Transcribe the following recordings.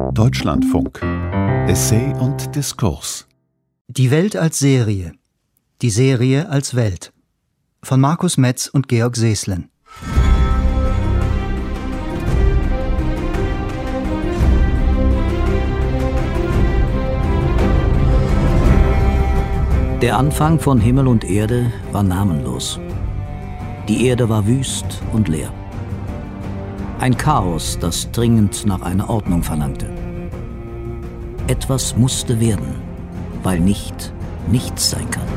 Deutschlandfunk. Essay und Diskurs. Die Welt als Serie. Die Serie als Welt. Von Markus Metz und Georg Seeslen. Der Anfang von Himmel und Erde war namenlos. Die Erde war wüst und leer. Ein Chaos, das dringend nach einer Ordnung verlangte. Etwas musste werden, weil nichts sein kann.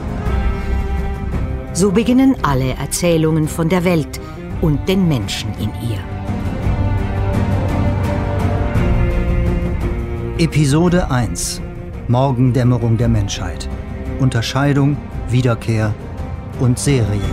So beginnen alle Erzählungen von der Welt und den Menschen in ihr. Episode 1. Morgendämmerung der Menschheit. Unterscheidung, Wiederkehr und Serie.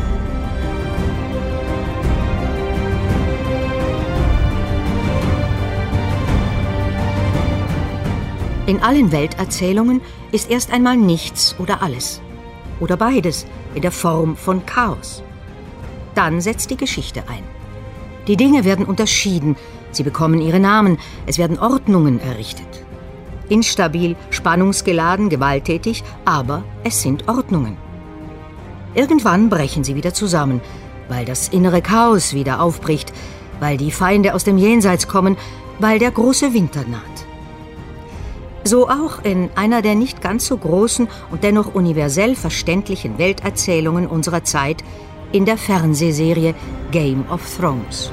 In allen Welterzählungen ist erst einmal nichts oder alles. Oder beides in der Form von Chaos. Dann setzt die Geschichte ein. Die Dinge werden unterschieden, sie bekommen ihre Namen, es werden Ordnungen errichtet. Instabil, spannungsgeladen, gewalttätig, aber es sind Ordnungen. Irgendwann brechen sie wieder zusammen, weil das innere Chaos wieder aufbricht, weil die Feinde aus dem Jenseits kommen, weil der große Winter naht. So auch in einer der nicht ganz so großen und dennoch universell verständlichen Welterzählungen unserer Zeit, in der Fernsehserie Game of Thrones.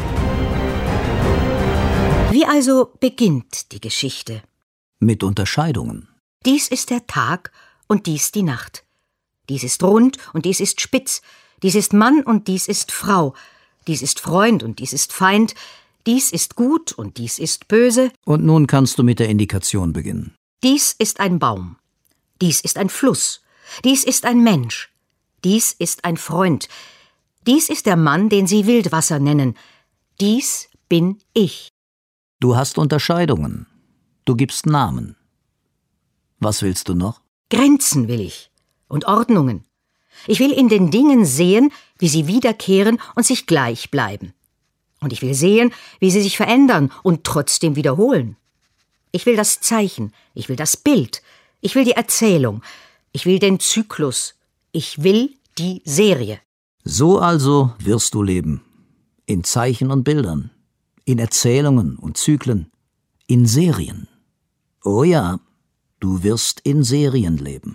Wie also beginnt die Geschichte? Mit Unterscheidungen. Dies ist der Tag und dies die Nacht. Dies ist rund und dies ist spitz. Dies ist Mann und dies ist Frau. Dies ist Freund und dies ist Feind. Dies ist gut und dies ist böse. Und nun kannst du mit der Indikation beginnen. Dies ist ein Baum. Dies ist ein Fluss. Dies ist ein Mensch. Dies ist ein Freund. Dies ist der Mann, den sie Wildwasser nennen. Dies bin ich. Du hast Unterscheidungen. Du gibst Namen. Was willst du noch? Grenzen will ich und Ordnungen. Ich will in den Dingen sehen, wie sie wiederkehren und sich gleich bleiben. Und ich will sehen, wie sie sich verändern und trotzdem wiederholen. Ich will das Zeichen, ich will das Bild, ich will die Erzählung, ich will den Zyklus, ich will die Serie. So also wirst du leben. In Zeichen und Bildern, in Erzählungen und Zyklen, in Serien. Oh ja, du wirst in Serien leben.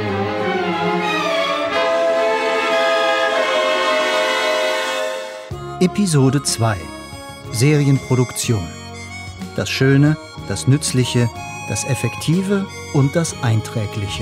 Episode 2. Serienproduktion. Das Schöne, das Nützliche, das Effektive und das Einträgliche.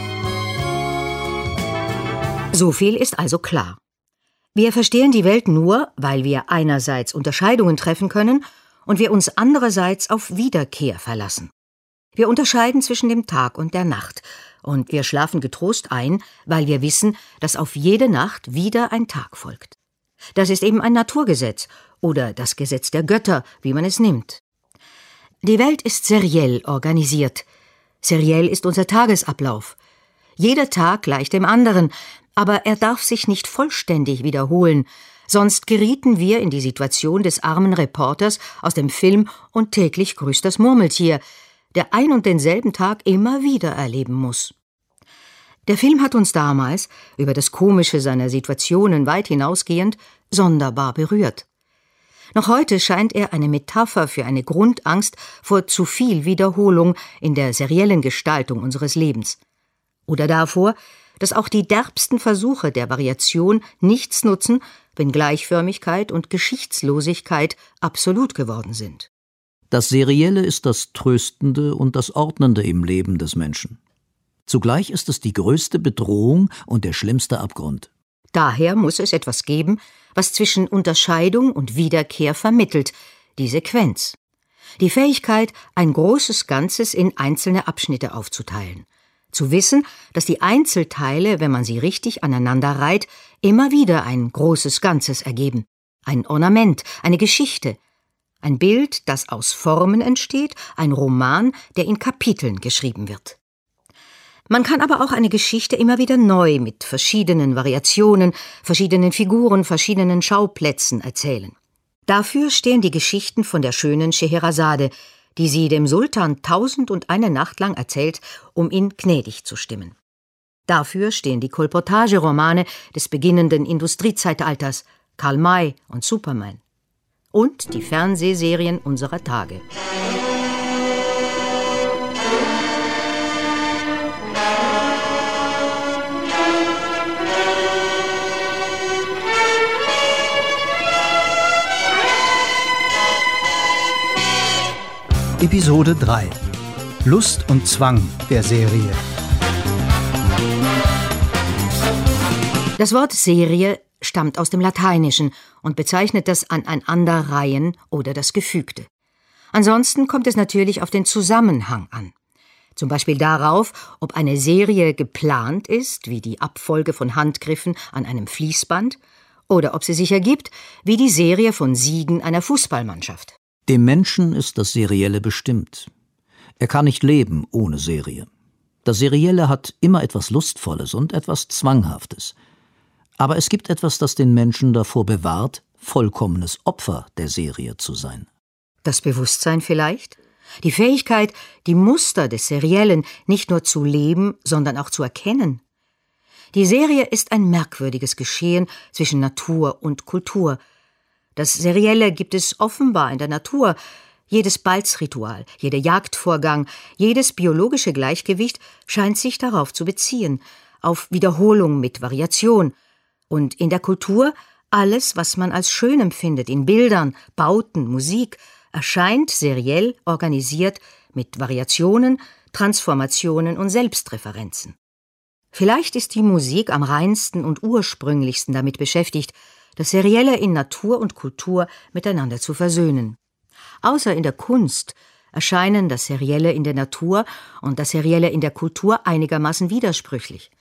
So viel ist also klar. Wir verstehen die Welt nur, weil wir einerseits Unterscheidungen treffen können und wir uns andererseits auf Wiederkehr verlassen. Wir unterscheiden zwischen dem Tag und der Nacht und wir schlafen getrost ein, weil wir wissen, dass auf jede Nacht wieder ein Tag folgt. Das ist eben ein Naturgesetz oder das Gesetz der Götter, wie man es nimmt. Die Welt ist seriell organisiert. Seriell ist unser Tagesablauf. Jeder Tag gleich dem anderen, aber er darf sich nicht vollständig wiederholen, sonst gerieten wir in die Situation des armen Reporters aus dem Film Und täglich grüßt das Murmeltier, der ein und denselben Tag immer wieder erleben muss. Der Film hat uns damals, über das Komische seiner Situationen weit hinausgehend, sonderbar berührt. Noch heute scheint er eine Metapher für eine Grundangst vor zu viel Wiederholung in der seriellen Gestaltung unseres Lebens. Oder davor, dass auch die derbsten Versuche der Variation nichts nutzen, wenn Gleichförmigkeit und Geschichtslosigkeit absolut geworden sind. Das Serielle ist das Tröstende und das Ordnende im Leben des Menschen. Zugleich ist es die größte Bedrohung und der schlimmste Abgrund. Daher muss es etwas geben, was zwischen Unterscheidung und Wiederkehr vermittelt, die Sequenz. Die Fähigkeit, ein großes Ganzes in einzelne Abschnitte aufzuteilen. Zu wissen, dass die Einzelteile, wenn man sie richtig aneinander reiht, immer wieder ein großes Ganzes ergeben. Ein Ornament, eine Geschichte. Ein Bild, das aus Formen entsteht, ein Roman, der in Kapiteln geschrieben wird. Man kann aber auch eine Geschichte immer wieder neu mit verschiedenen Variationen, verschiedenen Figuren, verschiedenen Schauplätzen erzählen. Dafür stehen die Geschichten von der schönen Scheherazade, die sie dem Sultan 1001 Nacht lang erzählt, um ihn gnädig zu stimmen. Dafür stehen die Kolportageromane des beginnenden Industriezeitalters, Karl May und Superman. Und die Fernsehserien unserer Tage. Episode 3 – Lust und Zwang der Serie. Das Wort Serie stammt aus dem Lateinischen und bezeichnet das Aneinanderreihen oder das Gefügte. Ansonsten kommt es natürlich auf den Zusammenhang an. Zum Beispiel darauf, ob eine Serie geplant ist, wie die Abfolge von Handgriffen an einem Fließband, oder ob sie sich ergibt, wie die Serie von Siegen einer Fußballmannschaft. Dem Menschen ist das Serielle bestimmt. Er kann nicht leben ohne Serie. Das Serielle hat immer etwas Lustvolles und etwas Zwanghaftes. Aber es gibt etwas, das den Menschen davor bewahrt, vollkommenes Opfer der Serie zu sein. Das Bewusstsein vielleicht? Die Fähigkeit, die Muster des Seriellen nicht nur zu leben, sondern auch zu erkennen. Die Serie ist ein merkwürdiges Geschehen zwischen Natur und Kultur. Das Serielle gibt es offenbar in der Natur. Jedes Balzritual, jeder Jagdvorgang, jedes biologische Gleichgewicht scheint sich darauf zu beziehen, auf Wiederholung mit Variation. Und in der Kultur alles, was man als schön empfindet, in Bildern, Bauten, Musik, erscheint seriell organisiert mit Variationen, Transformationen und Selbstreferenzen. Vielleicht ist die Musik am reinsten und ursprünglichsten damit beschäftigt, das Serielle in Natur und Kultur miteinander zu versöhnen. Außer in der Kunst erscheinen das Serielle in der Natur und das Serielle in der Kultur einigermaßen widersprüchlich.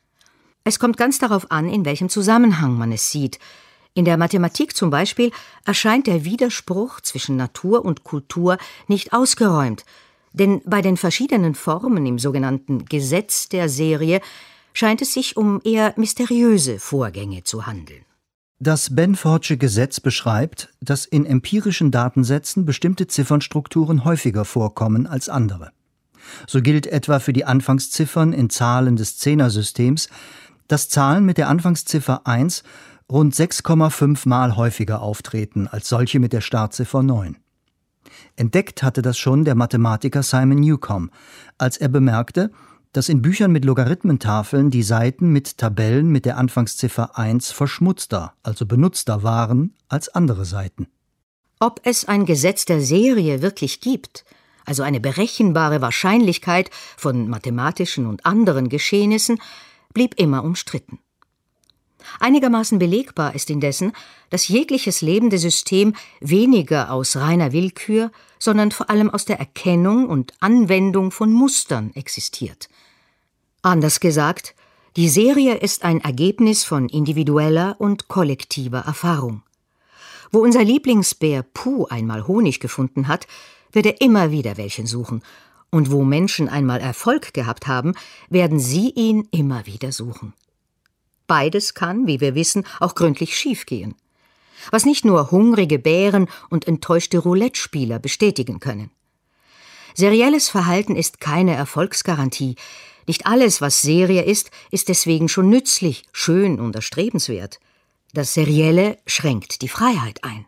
Es kommt ganz darauf an, in welchem Zusammenhang man es sieht. In der Mathematik zum Beispiel erscheint der Widerspruch zwischen Natur und Kultur nicht ausgeräumt, denn bei den verschiedenen Formen im sogenannten Gesetz der Serie scheint es sich um eher mysteriöse Vorgänge zu handeln. Das Benfordsche Gesetz beschreibt, dass in empirischen Datensätzen bestimmte Ziffernstrukturen häufiger vorkommen als andere. So gilt etwa für die Anfangsziffern in Zahlen des Zehnersystems, dass Zahlen mit der Anfangsziffer 1 rund 6,5 Mal häufiger auftreten als solche mit der Startziffer 9. Entdeckt hatte das schon der Mathematiker Simon Newcomb, als er bemerkte, dass in Büchern mit Logarithmentafeln die Seiten mit Tabellen mit der Anfangsziffer 1 verschmutzter, also benutzter waren, als andere Seiten. Ob es ein Gesetz der Serie wirklich gibt, also eine berechenbare Wahrscheinlichkeit von mathematischen und anderen Geschehnissen, blieb immer umstritten. Einigermaßen belegbar ist indessen, dass jegliches lebende System weniger aus reiner Willkür, sondern vor allem aus der Erkennung und Anwendung von Mustern existiert. Anders gesagt, die Serie ist ein Ergebnis von individueller und kollektiver Erfahrung. Wo unser Lieblingsbär Puh einmal Honig gefunden hat, wird er immer wieder welchen suchen. Und wo Menschen einmal Erfolg gehabt haben, werden sie ihn immer wieder suchen. Beides kann, wie wir wissen, auch gründlich schiefgehen. Was nicht nur hungrige Bären und enttäuschte Roulette-Spieler bestätigen können. Serielles Verhalten ist keine Erfolgsgarantie. Nicht alles, was Serie ist deswegen schon nützlich, schön und erstrebenswert. Das Serielle schränkt die Freiheit ein.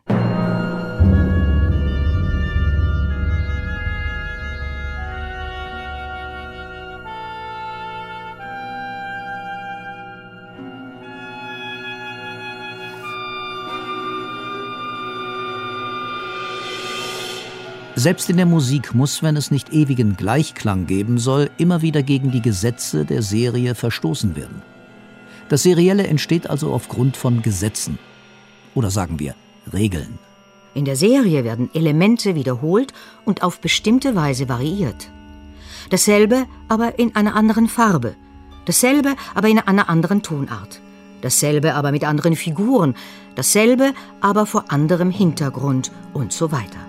Selbst in der Musik muss, wenn es nicht ewigen Gleichklang geben soll, immer wieder gegen die Gesetze der Serie verstoßen werden. Das Serielle entsteht also aufgrund von Gesetzen. Oder sagen wir, Regeln. In der Serie werden Elemente wiederholt und auf bestimmte Weise variiert. Dasselbe, aber in einer anderen Farbe. Dasselbe, aber in einer anderen Tonart. Dasselbe, aber mit anderen Figuren. Dasselbe, aber vor anderem Hintergrund und so weiter.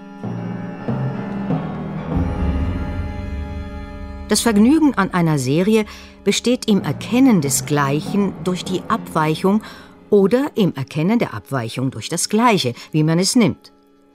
Das Vergnügen an einer Serie besteht im Erkennen des Gleichen durch die Abweichung oder im Erkennen der Abweichung durch das Gleiche, wie man es nimmt.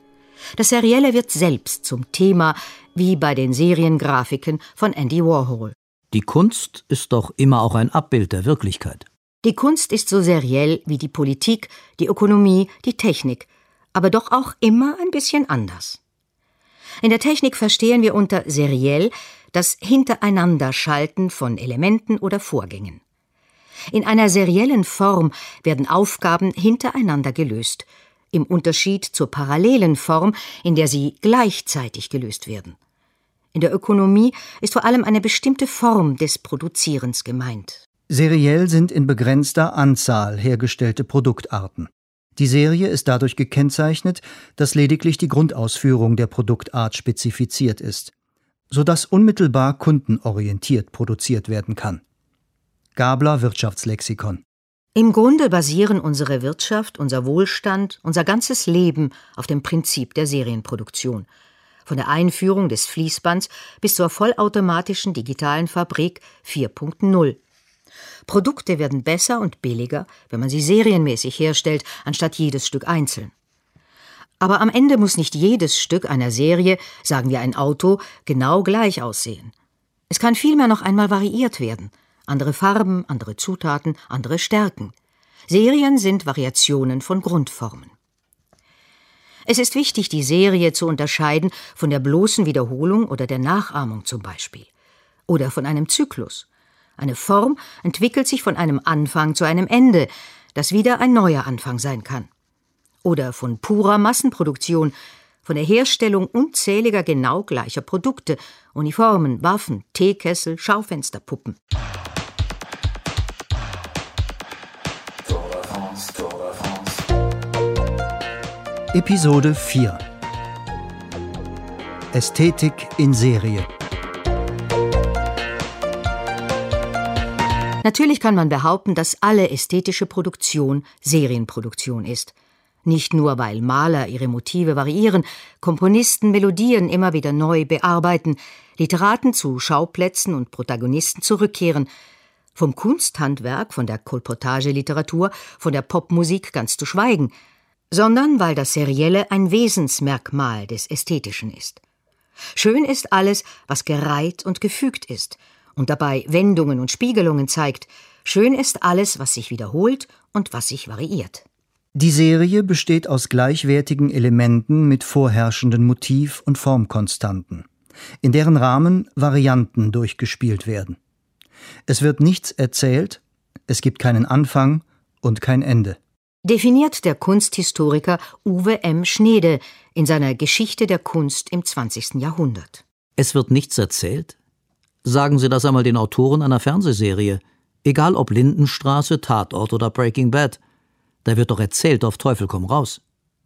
Das Serielle wird selbst zum Thema, wie bei den Seriengrafiken von Andy Warhol. Die Kunst ist doch immer auch ein Abbild der Wirklichkeit. Die Kunst ist so seriell wie die Politik, die Ökonomie, die Technik, aber doch auch immer ein bisschen anders. In der Technik verstehen wir unter seriell das Hintereinanderschalten von Elementen oder Vorgängen. In einer seriellen Form werden Aufgaben hintereinander gelöst, im Unterschied zur parallelen Form, in der sie gleichzeitig gelöst werden. In der Ökonomie ist vor allem eine bestimmte Form des Produzierens gemeint. Seriell sind in begrenzter Anzahl hergestellte Produktarten. Die Serie ist dadurch gekennzeichnet, dass lediglich die Grundausführung der Produktart spezifiziert ist, sodass unmittelbar kundenorientiert produziert werden kann. Gabler Wirtschaftslexikon. Im Grunde basieren unsere Wirtschaft, unser Wohlstand, unser ganzes Leben auf dem Prinzip der Serienproduktion. Von der Einführung des Fließbands bis zur vollautomatischen digitalen Fabrik 4.0. Produkte werden besser und billiger, wenn man sie serienmäßig herstellt, anstatt jedes Stück einzeln. Aber am Ende muss nicht jedes Stück einer Serie, sagen wir ein Auto, genau gleich aussehen. Es kann vielmehr noch einmal variiert werden. Andere Farben, andere Zutaten, andere Stärken. Serien sind Variationen von Grundformen. Es ist wichtig, die Serie zu unterscheiden von der bloßen Wiederholung oder der Nachahmung zum Beispiel. Oder von einem Zyklus. Eine Form entwickelt sich von einem Anfang zu einem Ende, das wieder ein neuer Anfang sein kann. Oder von purer Massenproduktion, von der Herstellung unzähliger genau gleicher Produkte, Uniformen, Waffen, Teekessel, Schaufensterpuppen. Episode 4 Ästhetik in Serie. Natürlich kann man behaupten, dass alle ästhetische Produktion Serienproduktion ist. Nicht nur, weil Maler ihre Motive variieren, Komponisten Melodien immer wieder neu bearbeiten, Literaten zu Schauplätzen und Protagonisten zurückkehren, vom Kunsthandwerk, von der Kolportageliteratur, von der Popmusik ganz zu schweigen, sondern weil das Serielle ein Wesensmerkmal des Ästhetischen ist. Schön ist alles, was gereiht und gefügt ist und dabei Wendungen und Spiegelungen zeigt. Schön ist alles, was sich wiederholt und was sich variiert. Die Serie besteht aus gleichwertigen Elementen mit vorherrschenden Motiv- und Formkonstanten, in deren Rahmen Varianten durchgespielt werden. Es wird nichts erzählt, es gibt keinen Anfang und kein Ende. Definiert der Kunsthistoriker Uwe M. Schneede in seiner Geschichte der Kunst im 20. Jahrhundert. Es wird nichts erzählt? Sagen Sie das einmal den Autoren einer Fernsehserie. Egal ob Lindenstraße, Tatort oder Breaking Bad. Da wird doch erzählt auf Teufel komm raus.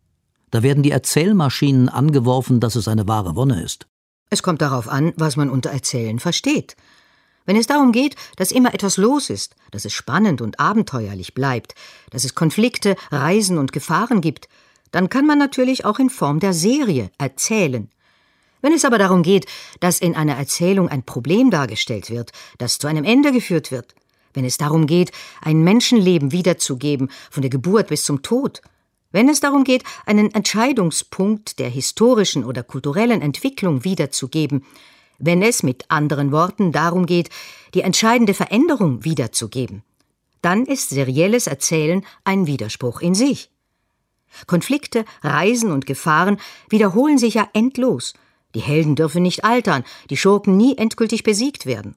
Da werden die Erzählmaschinen angeworfen, dass es eine wahre Wonne ist. Es kommt darauf an, was man unter Erzählen versteht. Wenn es darum geht, dass immer etwas los ist, dass es spannend und abenteuerlich bleibt, dass es Konflikte, Reisen und Gefahren gibt, dann kann man natürlich auch in Form der Serie erzählen. Wenn es aber darum geht, dass in einer Erzählung ein Problem dargestellt wird, das zu einem Ende geführt wird, wenn es darum geht, ein Menschenleben wiederzugeben, von der Geburt bis zum Tod, wenn es darum geht, einen Entscheidungspunkt der historischen oder kulturellen Entwicklung wiederzugeben, wenn es mit anderen Worten darum geht, die entscheidende Veränderung wiederzugeben, dann ist serielles Erzählen ein Widerspruch in sich. Konflikte, Reisen und Gefahren wiederholen sich ja endlos. Die Helden dürfen nicht altern, die Schurken nie endgültig besiegt werden.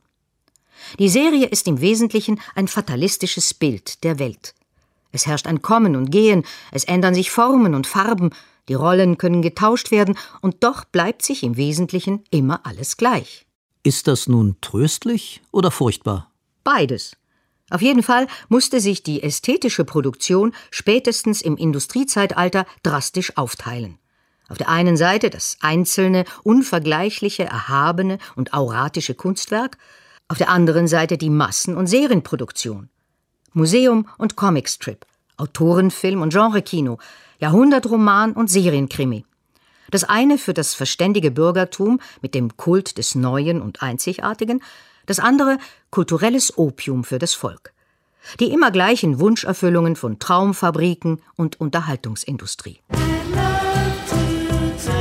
Die Serie ist im Wesentlichen ein fatalistisches Bild der Welt. Es herrscht ein Kommen und Gehen, es ändern sich Formen und Farben, die Rollen können getauscht werden und doch bleibt sich im Wesentlichen immer alles gleich. Ist das nun tröstlich oder furchtbar? Beides. Auf jeden Fall musste sich die ästhetische Produktion spätestens im Industriezeitalter drastisch aufteilen. Auf der einen Seite das einzelne, unvergleichliche, erhabene und auratische Kunstwerk, auf der anderen Seite die Massen- und Serienproduktion. Museum und Comicstrip, Autorenfilm und Genrekino, Jahrhundertroman und Serienkrimi. Das eine für das verständige Bürgertum mit dem Kult des Neuen und Einzigartigen, das andere kulturelles Opium für das Volk. Die immer gleichen Wunscherfüllungen von Traumfabriken und Unterhaltungsindustrie.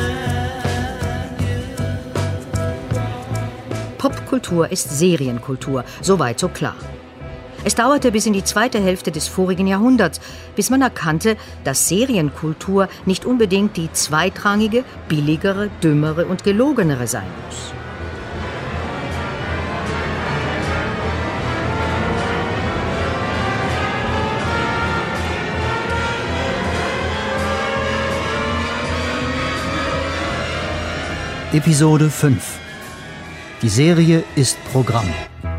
Popkultur ist Serienkultur, soweit so klar. Es dauerte bis in die zweite Hälfte des vorigen Jahrhunderts, bis man erkannte, dass Serienkultur nicht unbedingt die zweitrangige, billigere, dümmere und gelogenere sein muss. Episode 5. Die Serie ist Programm.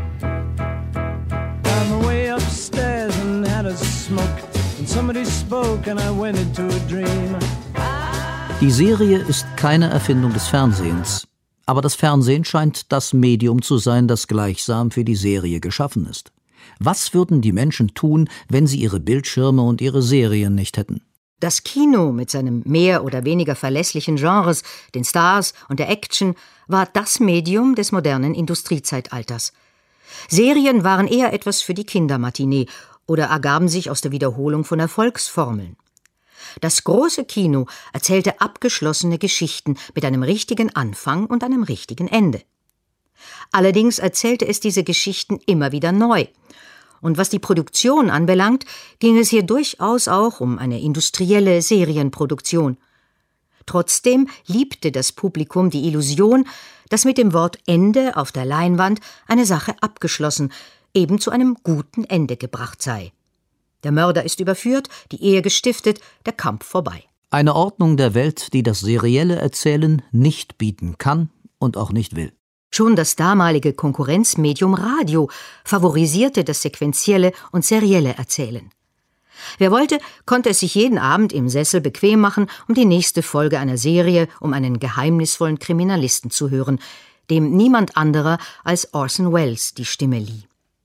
Die Serie ist keine Erfindung des Fernsehens, aber das Fernsehen scheint das Medium zu sein, das gleichsam für die Serie geschaffen ist. Was würden die Menschen tun, wenn sie ihre Bildschirme und ihre Serien nicht hätten? Das Kino mit seinen mehr oder weniger verlässlichen Genres, den Stars und der Action, war das Medium des modernen Industriezeitalters. Serien waren eher etwas für die Kindermatinee oder ergaben sich aus der Wiederholung von Erfolgsformeln. Das große Kino erzählte abgeschlossene Geschichten mit einem richtigen Anfang und einem richtigen Ende. Allerdings erzählte es diese Geschichten immer wieder neu. Und was die Produktion anbelangt, ging es hier durchaus auch um eine industrielle Serienproduktion. Trotzdem liebte das Publikum die Illusion, dass mit dem Wort Ende auf der Leinwand eine Sache abgeschlossen, eben zu einem guten Ende gebracht sei. Der Mörder ist überführt, die Ehe gestiftet, der Kampf vorbei. Eine Ordnung der Welt, die das serielle Erzählen nicht bieten kann und auch nicht will. Schon das damalige Konkurrenzmedium Radio favorisierte das sequentielle und serielle Erzählen. Wer wollte, konnte es sich jeden Abend im Sessel bequem machen, um die nächste Folge einer Serie um einen geheimnisvollen Kriminalisten zu hören, dem niemand anderer als Orson Welles die Stimme lieh.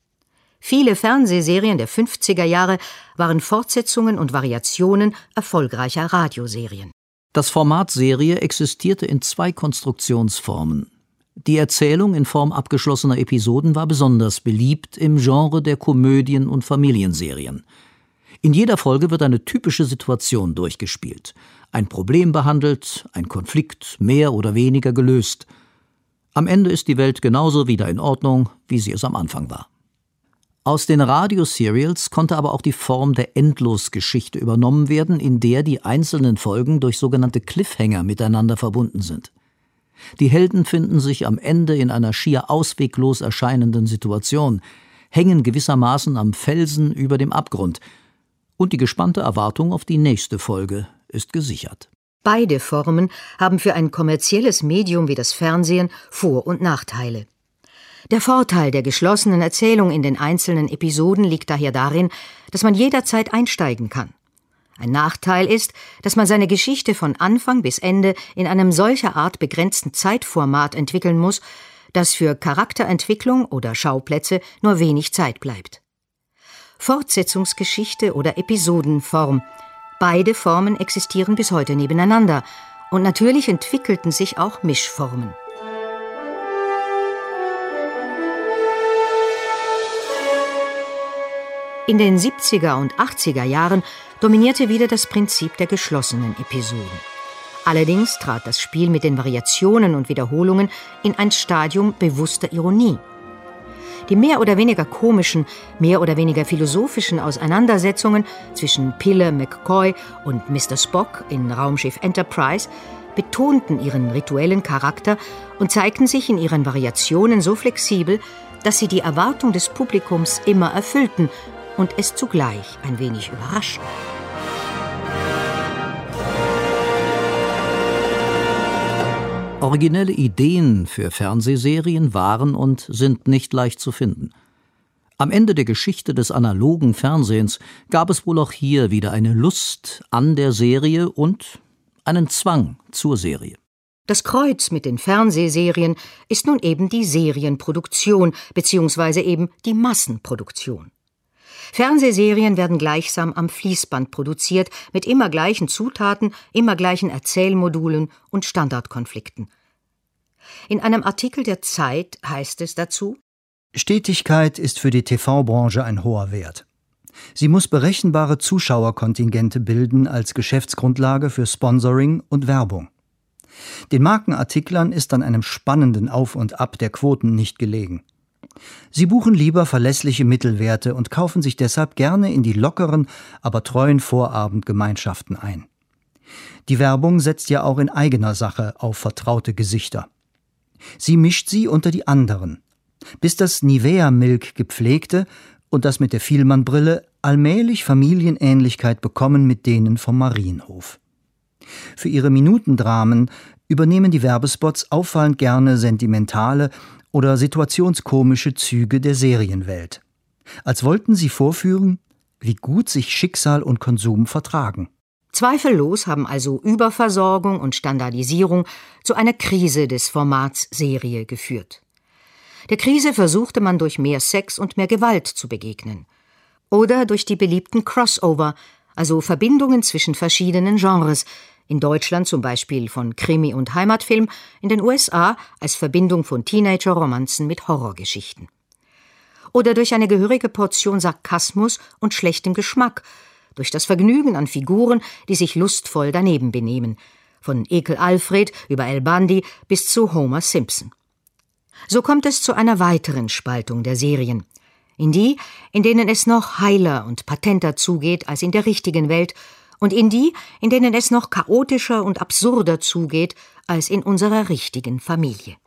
Viele Fernsehserien der 50er Jahre waren Fortsetzungen und Variationen erfolgreicher Radioserien. Das Format Serie existierte in zwei Konstruktionsformen. Die Erzählung in Form abgeschlossener Episoden war besonders beliebt im Genre der Komödien und Familienserien. In jeder Folge wird eine typische Situation durchgespielt, ein Problem behandelt, ein Konflikt mehr oder weniger gelöst. Am Ende ist die Welt genauso wieder in Ordnung, wie sie es am Anfang war. Aus den Radioserials konnte aber auch die Form der Endlosgeschichte übernommen werden, in der die einzelnen Folgen durch sogenannte Cliffhanger miteinander verbunden sind. Die Helden finden sich am Ende in einer schier ausweglos erscheinenden Situation, hängen gewissermaßen am Felsen über dem Abgrund, und die gespannte Erwartung auf die nächste Folge ist gesichert. Beide Formen haben für ein kommerzielles Medium wie das Fernsehen Vor- und Nachteile. Der Vorteil der geschlossenen Erzählung in den einzelnen Episoden liegt daher darin, dass man jederzeit einsteigen kann. Ein Nachteil ist, dass man seine Geschichte von Anfang bis Ende in einem solcher Art begrenzten Zeitformat entwickeln muss, dass für Charakterentwicklung oder Schauplätze nur wenig Zeit bleibt. Fortsetzungsgeschichte oder Episodenform. Beide Formen existieren bis heute nebeneinander und natürlich entwickelten sich auch Mischformen. In den 70er und 80er Jahren dominierte wieder das Prinzip der geschlossenen Episoden. Allerdings trat das Spiel mit den Variationen und Wiederholungen in ein Stadium bewusster Ironie. Die mehr oder weniger komischen, mehr oder weniger philosophischen Auseinandersetzungen zwischen Pille McCoy und Mr. Spock in Raumschiff Enterprise betonten ihren rituellen Charakter und zeigten sich in ihren Variationen so flexibel, dass sie die Erwartung des Publikums immer erfüllten und es zugleich ein wenig überraschten. Originelle Ideen für Fernsehserien waren und sind nicht leicht zu finden. Am Ende der Geschichte des analogen Fernsehens gab es wohl auch hier wieder eine Lust an der Serie und einen Zwang zur Serie. Das Kreuz mit den Fernsehserien ist nun eben die Serienproduktion bzw. eben die Massenproduktion. Fernsehserien werden gleichsam am Fließband produziert, mit immer gleichen Zutaten, immer gleichen Erzählmodulen und Standardkonflikten. In einem Artikel der Zeit heißt es dazu: Stetigkeit ist für die TV-Branche ein hoher Wert. Sie muss berechenbare Zuschauerkontingente bilden als Geschäftsgrundlage für Sponsoring und Werbung. Den Markenartiklern ist an einem spannenden Auf und Ab der Quoten nicht gelegen. Sie buchen lieber verlässliche Mittelwerte und kaufen sich deshalb gerne in die lockeren, aber treuen Vorabendgemeinschaften ein. Die Werbung setzt ja auch in eigener Sache auf vertraute Gesichter. Sie mischt sie unter die anderen, bis das Nivea-Milk gepflegte und das mit der Vielmann-Brille allmählich Familienähnlichkeit bekommen mit denen vom Marienhof. Für ihre Minutendramen übernehmen die Werbespots auffallend gerne sentimentale oder situationskomische Züge der Serienwelt. Als wollten sie vorführen, wie gut sich Schicksal und Konsum vertragen. Zweifellos haben also Überversorgung und Standardisierung zu einer Krise des Formats Serie geführt. Der Krise versuchte man durch mehr Sex und mehr Gewalt zu begegnen. Oder durch die beliebten Crossover, also Verbindungen zwischen verschiedenen Genres, in Deutschland zum Beispiel von Krimi und Heimatfilm, in den USA als Verbindung von Teenager-Romanzen mit Horrorgeschichten. Oder durch eine gehörige Portion Sarkasmus und schlechtem Geschmack, durch das Vergnügen an Figuren, die sich lustvoll daneben benehmen, von Ekel Alfred über Al Bundy bis zu Homer Simpson. So kommt es zu einer weiteren Spaltung der Serien, in die, in denen es noch heiler und patenter zugeht als in der richtigen Welt, und in die, in denen es noch chaotischer und absurder zugeht als in unserer richtigen Familie.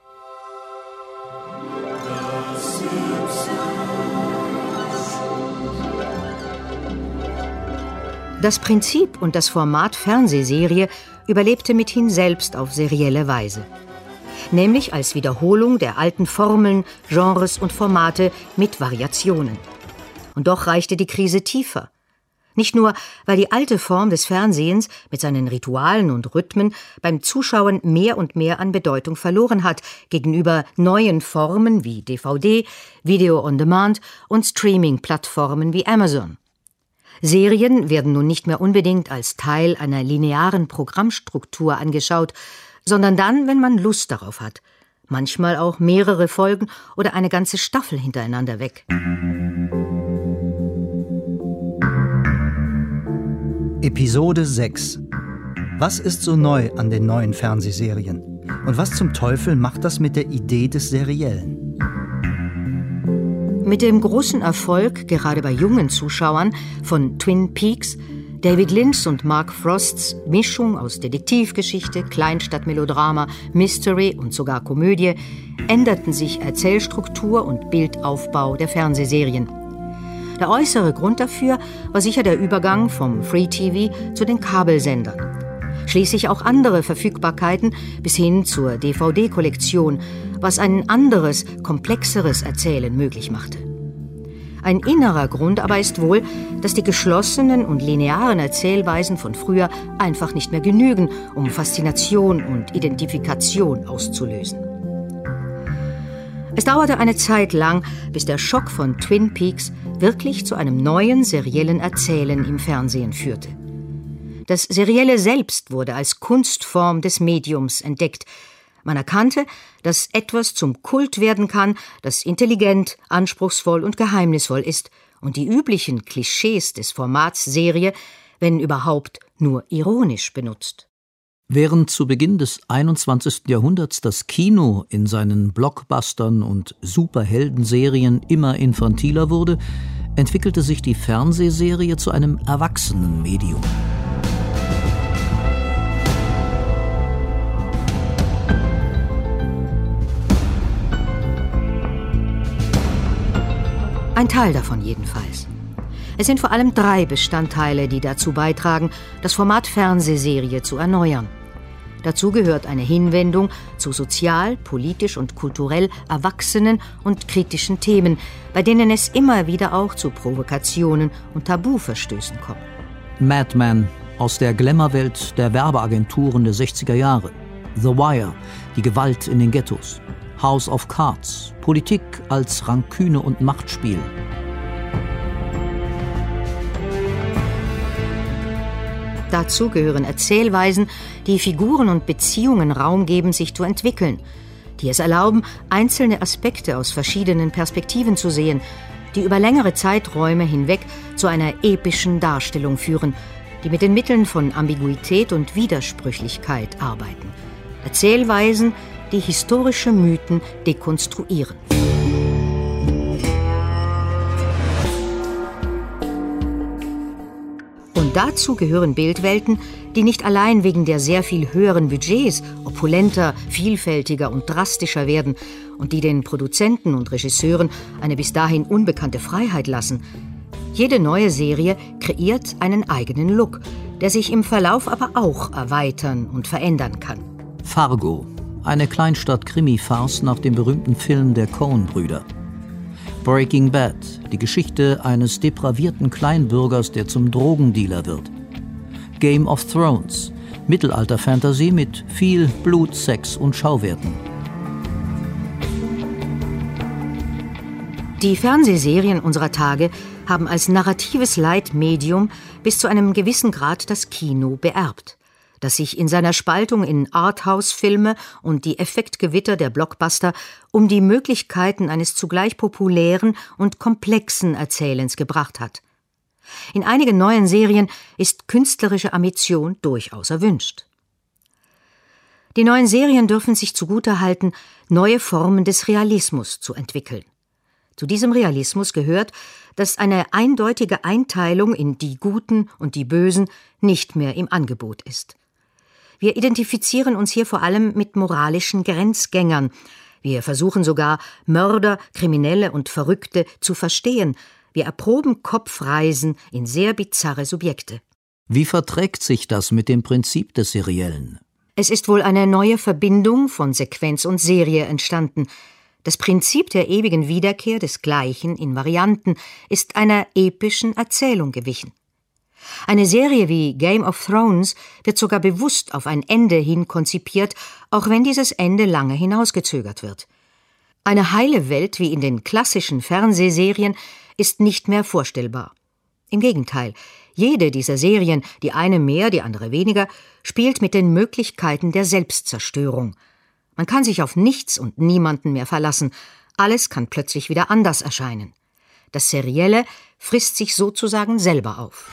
Das Prinzip und das Format Fernsehserie überlebte mithin selbst auf serielle Weise. Nämlich als Wiederholung der alten Formeln, Genres und Formate mit Variationen. Und doch reichte die Krise tiefer. Nicht nur, weil die alte Form des Fernsehens mit seinen Ritualen und Rhythmen beim Zuschauen mehr und mehr an Bedeutung verloren hat gegenüber neuen Formen wie DVD, Video on Demand und Streaming-Plattformen wie Amazon. Serien werden nun nicht mehr unbedingt als Teil einer linearen Programmstruktur angeschaut, sondern dann, wenn man Lust darauf hat. Manchmal auch mehrere Folgen oder eine ganze Staffel hintereinander weg. Episode 6. Was ist so neu an den neuen Fernsehserien? Und was zum Teufel macht das mit der Idee des Seriellen? Mit dem großen Erfolg, gerade bei jungen Zuschauern, von Twin Peaks, David Lynch und Mark Frosts Mischung aus Detektivgeschichte, Kleinstadtmelodrama, Mystery und sogar Komödie, änderten sich Erzählstruktur und Bildaufbau der Fernsehserien. Der äußere Grund dafür war sicher der Übergang vom Free-TV zu den Kabelsendern. Schließlich auch andere Verfügbarkeiten bis hin zur DVD-Kollektion, was ein anderes, komplexeres Erzählen möglich machte. Ein innerer Grund aber ist wohl, dass die geschlossenen und linearen Erzählweisen von früher einfach nicht mehr genügen, um Faszination und Identifikation auszulösen. Es dauerte eine Zeit lang, bis der Schock von Twin Peaks wirklich zu einem neuen seriellen Erzählen im Fernsehen führte. Das Serielle selbst wurde als Kunstform des Mediums entdeckt. Man erkannte, dass etwas zum Kult werden kann, das intelligent, anspruchsvoll und geheimnisvoll ist und die üblichen Klischees des Formats Serie, wenn überhaupt, nur ironisch benutzt. Während zu Beginn des 21. Jahrhunderts das Kino in seinen Blockbustern und Superheldenserien immer infantiler wurde, entwickelte sich die Fernsehserie zu einem erwachsenen Medium. Ein Teil davon jedenfalls. Es sind vor allem 3 Bestandteile, die dazu beitragen, das Format Fernsehserie zu erneuern. Dazu gehört eine Hinwendung zu sozial, politisch und kulturell erwachsenen und kritischen Themen, bei denen es immer wieder auch zu Provokationen und Tabuverstößen kommt. Mad Men aus der Glamour-Welt der Werbeagenturen der 60er Jahre. The Wire, die Gewalt in den Ghettos. House of Cards, Politik als Ranküne und Machtspiel. Dazu gehören Erzählweisen, die Figuren und Beziehungen Raum geben, sich zu entwickeln, die es erlauben, einzelne Aspekte aus verschiedenen Perspektiven zu sehen, die über längere Zeiträume hinweg zu einer epischen Darstellung führen, die mit den Mitteln von Ambiguität und Widersprüchlichkeit arbeiten. Erzählweisen, die historische Mythen dekonstruieren. Und dazu gehören Bildwelten, die nicht allein wegen der sehr viel höheren Budgets opulenter, vielfältiger und drastischer werden und die den Produzenten und Regisseuren eine bis dahin unbekannte Freiheit lassen. Jede neue Serie kreiert einen eigenen Look, der sich im Verlauf aber auch erweitern und verändern kann. Fargo, eine Kleinstadt-Krimi-Farce nach dem berühmten Film der Coen-Brüder. Breaking Bad, die Geschichte eines depravierten Kleinbürgers, der zum Drogendealer wird. Game of Thrones, Mittelalter-Fantasy mit viel Blut, Sex und Schauwerten. Die Fernsehserien unserer Tage haben als narratives Leitmedium bis zu einem gewissen Grad das Kino beerbt, das sich in seiner Spaltung in Arthouse-Filme und die Effektgewitter der Blockbuster um die Möglichkeiten eines zugleich populären und komplexen Erzählens gebracht hat. In einigen neuen Serien ist künstlerische Ambition durchaus erwünscht. Die neuen Serien dürfen sich zugutehalten, neue Formen des Realismus zu entwickeln. Zu diesem Realismus gehört, dass eine eindeutige Einteilung in die Guten und die Bösen nicht mehr im Angebot ist. Wir identifizieren uns hier vor allem mit moralischen Grenzgängern. Wir versuchen sogar, Mörder, Kriminelle und Verrückte zu verstehen. Wir erproben Kopfreisen in sehr bizarre Subjekte. Wie verträgt sich das mit dem Prinzip des Seriellen? Es ist wohl eine neue Verbindung von Sequenz und Serie entstanden. Das Prinzip der ewigen Wiederkehr des Gleichen in Varianten ist einer epischen Erzählung gewichen. Eine Serie wie Game of Thrones wird sogar bewusst auf ein Ende hin konzipiert, auch wenn dieses Ende lange hinausgezögert wird. Eine heile Welt wie in den klassischen Fernsehserien ist nicht mehr vorstellbar. Im Gegenteil, jede dieser Serien, die eine mehr, die andere weniger, spielt mit den Möglichkeiten der Selbstzerstörung. Man kann sich auf nichts und niemanden mehr verlassen. Alles kann plötzlich wieder anders erscheinen. Das Serielle frisst sich sozusagen selber auf.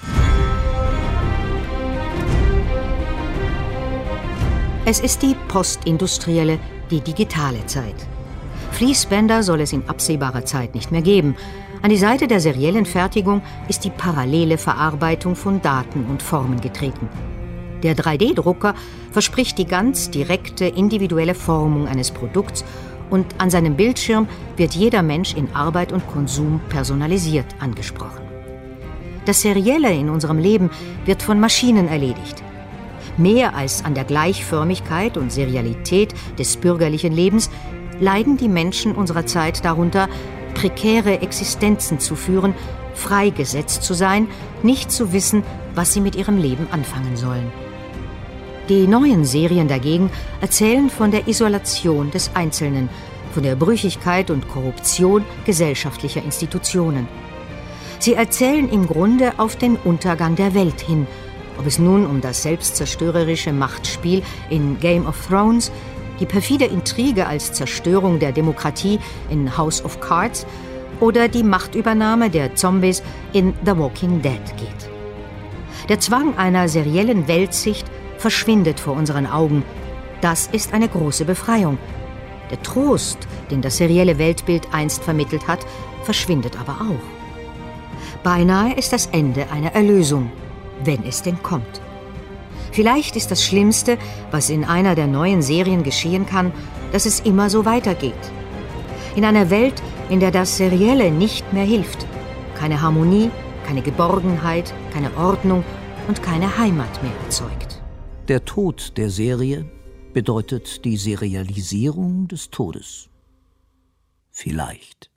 Es ist die postindustrielle, die digitale Zeit. Fließbänder soll es in absehbarer Zeit nicht mehr geben. An die Seite der seriellen Fertigung ist die parallele Verarbeitung von Daten und Formen getreten. Der 3D-Drucker verspricht die ganz direkte, individuelle Formung eines Produkts und an seinem Bildschirm wird jeder Mensch in Arbeit und Konsum personalisiert angesprochen. Das Serielle in unserem Leben wird von Maschinen erledigt. Mehr als an der Gleichförmigkeit und Serialität des bürgerlichen Lebens leiden die Menschen unserer Zeit darunter, prekäre Existenzen zu führen, freigesetzt zu sein, nicht zu wissen, was sie mit ihrem Leben anfangen sollen. Die neuen Serien dagegen erzählen von der Isolation des Einzelnen, von der Brüchigkeit und Korruption gesellschaftlicher Institutionen. Sie erzählen im Grunde auf den Untergang der Welt hin, ob es nun um das selbstzerstörerische Machtspiel in Game of Thrones, die perfide Intrige als Zerstörung der Demokratie in House of Cards oder die Machtübernahme der Zombies in The Walking Dead geht. Der Zwang einer seriellen Weltsicht verschwindet vor unseren Augen. Das ist eine große Befreiung. Der Trost, den das serielle Weltbild einst vermittelt hat, verschwindet aber auch. Beinahe ist das Ende einer Erlösung, wenn es denn kommt. Vielleicht ist das Schlimmste, was in einer der neuen Serien geschehen kann, dass es immer so weitergeht. In einer Welt, in der das Serielle nicht mehr hilft. Keine Harmonie, keine Geborgenheit, keine Ordnung und keine Heimat mehr erzeugt. Der Tod der Serie bedeutet die Serialisierung des Todes. Vielleicht.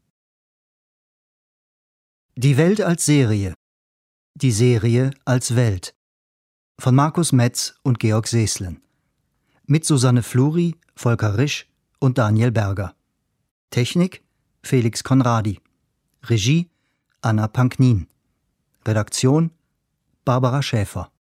Die Welt als Serie. Die Serie als Welt. Von Markus Metz und Georg Seeslen. Mit Susanne Fluri, Volker Risch und Daniel Berger. Technik Felix Konradi. Regie Anna Panknin. Redaktion Barbara Schäfer.